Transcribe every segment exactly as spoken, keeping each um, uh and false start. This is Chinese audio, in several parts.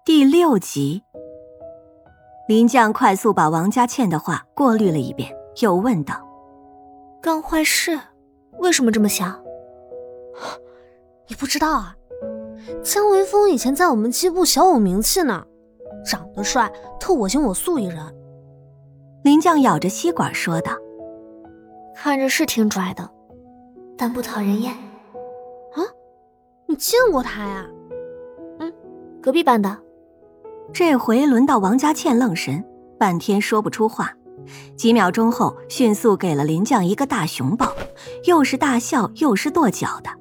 第六集。林将快速把王佳倩的话过滤了一遍，又问道： 干坏事为什么这么想？你不知道啊，姜维峰以前在我们机部小有名气呢，长得帅，特我行我素一人。 林将咬着吸管说道： 看着是挺拽的，但不讨人厌。 啊，你见过他呀？ 嗯，隔壁班的。 这回轮到王佳倩愣神，半天说不出话，几秒钟后迅速给了林将一个大熊抱，又是大笑又是跺脚的。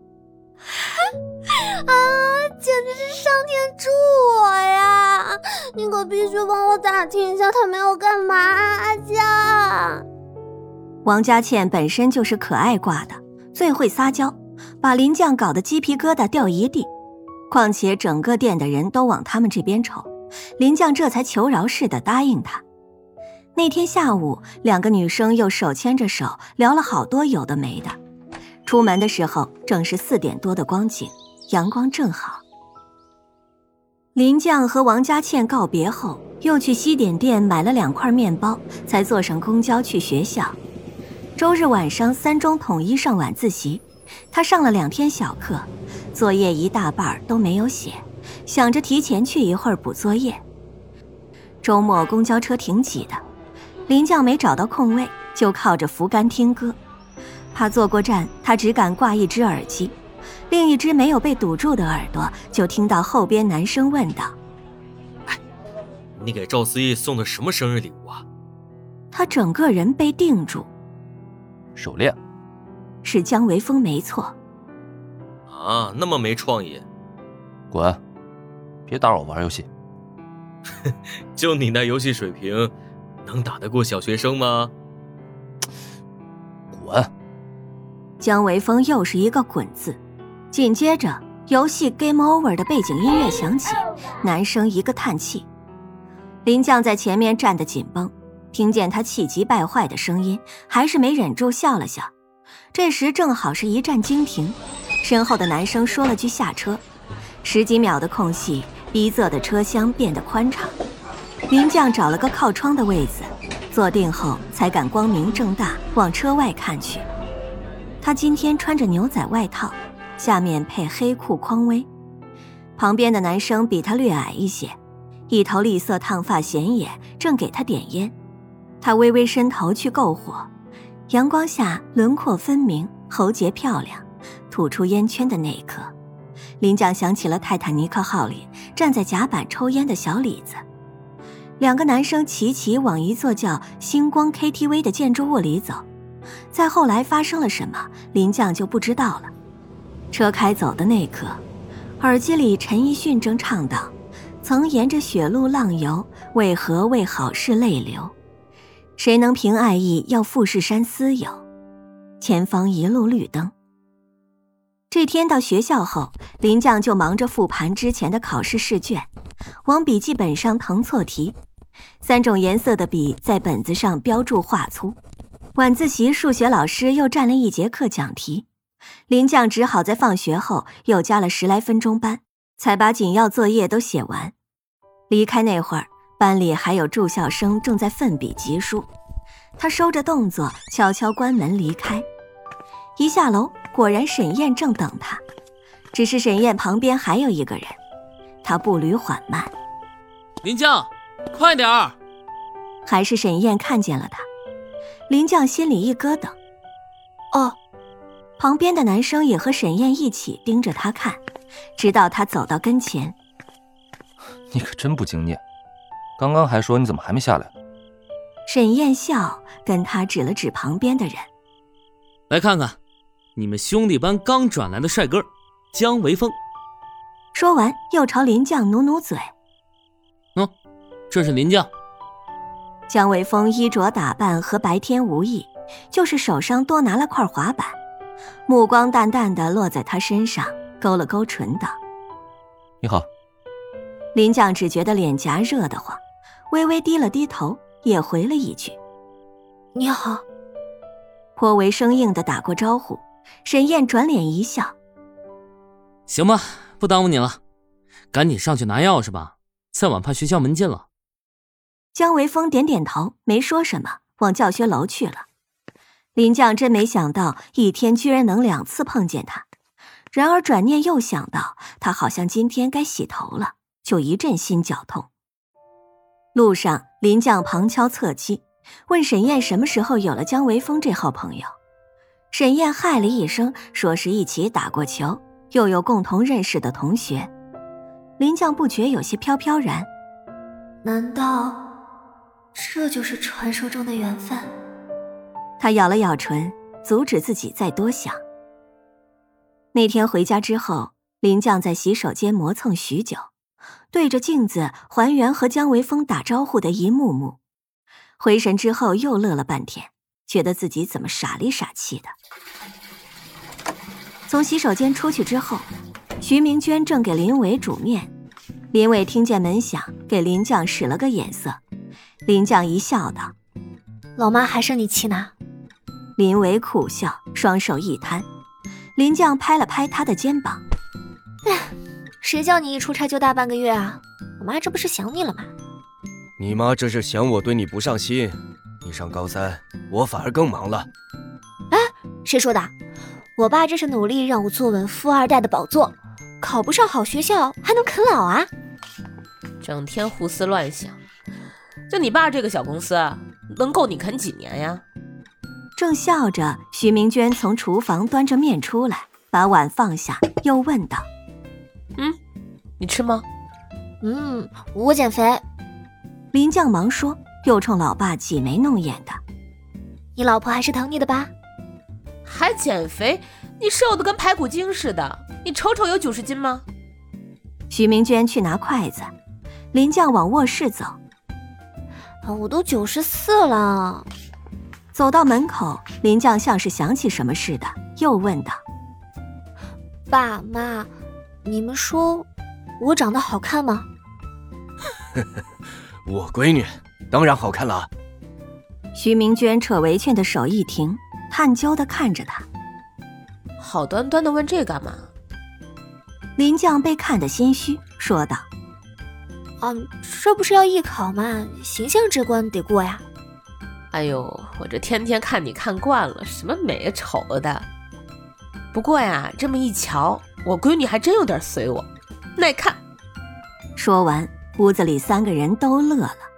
啊，简直是上天助我呀！你可必须帮我打听一下他没有干嘛，阿佳。 王佳倩本身就是可爱挂的，最会撒娇，把林将搞得鸡皮疙瘩掉一地。况且整个店的人都往他们这边瞅，林将这才求饶似的答应他。那天下午，两个女生又手牵着手聊了好多有的没的。出门的时候正是四点多的光景，阳光正好。林将和王佳倩告别后，又去西点店买了两块面包，才坐上公交去学校。周日晚上三中统一上晚自习，他上了两天小课，作业一大半都没有写，想着提前去一会儿补作业。周末公交车挺挤的，林将没找到空位，就靠着扶杆听歌。怕坐过站，他只敢挂一只耳机，另一只没有被堵住的耳朵就听到后边男生问道： 哎，你给赵思义送的什么生日礼物啊？ 他整个人被定住。 手链。 是姜维峰没错。 啊，那么没创意。 滚，别打扰我玩游戏。 就你那游戏水平，能打得过小学生吗？ 滚。 姜维峰又是一个滚字，紧接着游戏 Game Over 的背景音乐响起，男生一个叹气。林将在前面站得紧绷，听见他气急败坏的声音，还是没忍住笑了笑。这时正好是一站惊停，身后的男生说了句下车，十几秒的空隙，逼仄的车厢变得宽敞。林将找了个靠窗的位子，坐定后才敢光明正大往车外看去。他今天穿着牛仔外套，下面配黑裤匡威。旁边的男生比他略矮一些，一头栗色烫发显眼，正给他点烟。他微微伸头去够火，阳光下轮廓分明，喉结漂亮，吐出烟圈的那一刻，林将想起了泰坦尼克号里站在甲板抽烟的小李子。两个男生齐齐往一座叫星光 K T V 的建筑物里走，再后来发生了什么，林将就不知道了。车开走的那刻，耳机里陈奕迅正唱道：曾沿着雪路浪游，为何为好事泪流？谁能凭爱意要富士山私有？前方一路绿灯。这天到学校后，林将就忙着复盘之前的考试试卷，往笔记本上誊错题，三种颜色的笔在本子上标注画粗。晚自习数学老师又占了一节课讲题，林将只好在放学后又加了十来分钟班，才把紧要作业都写完。离开那会儿，班里还有住校生正在奋笔疾书，他收着动作悄悄关门离开。一下楼，果然沈燕正等他，只是沈燕旁边还有一个人，他步履缓慢。 林将，快点儿！ 还是沈燕看见了他，林将心里一咯噔。哦，旁边的男生也和沈燕一起盯着他看，直到他走到跟前。 你可真不经念，刚刚还说你怎么还没下来？ 沈燕笑，跟他指了指旁边的人。 来看看，你们兄弟班刚转来的帅哥，姜维峰。 说完，又朝林将努努嘴。 嗯，这是林将。 姜维峰衣着打扮和白天无异，就是手上多拿了块滑板，目光淡淡的落在他身上，勾了勾唇道： 你好。 林将只觉得脸颊热得慌，微微低了低头，也回了一句： 你好。 颇为生硬的打过招呼。沈燕转脸一笑： 行吧，不耽误你了， 赶紧上去拿钥匙吧，再晚怕学校门禁了。 江维峰点点头，没说什么，往教学楼去了。林绛真没想到一天居然能两次碰见他，然而转念又想到他好像今天该洗头了，就一阵心绞痛。路上，林绛旁敲侧击，问沈燕什么时候有了江维峰这号朋友。沈燕嗨了一声，说是一起打过球，又有共同认识的同学。林绛不觉有些飘飘然， 难道这就是传说中的缘分？ 他咬了咬唇，阻止自己再多想。那天回家之后，林绛在洗手间磨蹭许久，对着镜子还原和江维峰打招呼的一幕幕。回神之后又乐了半天，觉得自己怎么傻里傻气的。从洗手间出去之后，徐明娟正给林伟煮面。林伟听见门响，给林绛使了个眼色。林绛一笑道： 老妈还生你气呢？ 林伟苦笑，双手一摊。林绛拍了拍他的肩膀： 哎，谁叫你一出差就大半个月啊？我妈这不是想你了吗？ 你妈这是想我对你不上心。你上高三，我反而更忙了。 哎，谁说的？我爸这是努力让我坐稳富二代的宝座，考不上好学校还能啃老啊？ 整天胡思乱想，就你爸这个小公司，能够你啃几年呀？ 正笑着，徐明娟从厨房端着面出来，把碗放下，又问道： 嗯，你吃吗？ 嗯，我减肥。 林绛忙说，又冲老爸挤眉弄眼的： 你老婆还是疼你的吧？ 还减肥？你瘦得跟排骨精似的，你瞅瞅有九十斤吗？ 徐明娟去拿筷子，林绛往卧室走。 啊，我都九十四了。 走到门口，林绛像是想起什么似的，又问道： 爸妈，你们说我长得好看吗？ 我闺女当然好看了。 徐明娟扯围裙的手一停，探究地看着他。 好端端的问这干嘛？ 林绛被看得心虚，说道： 啊，这不是要艺考吗？形象这关得过呀。 哎呦，我这天天看你看惯了，什么美啊丑的。不过呀，这么一瞧，我闺女还真有点随我，耐看。 说完，屋子里三个人都乐了。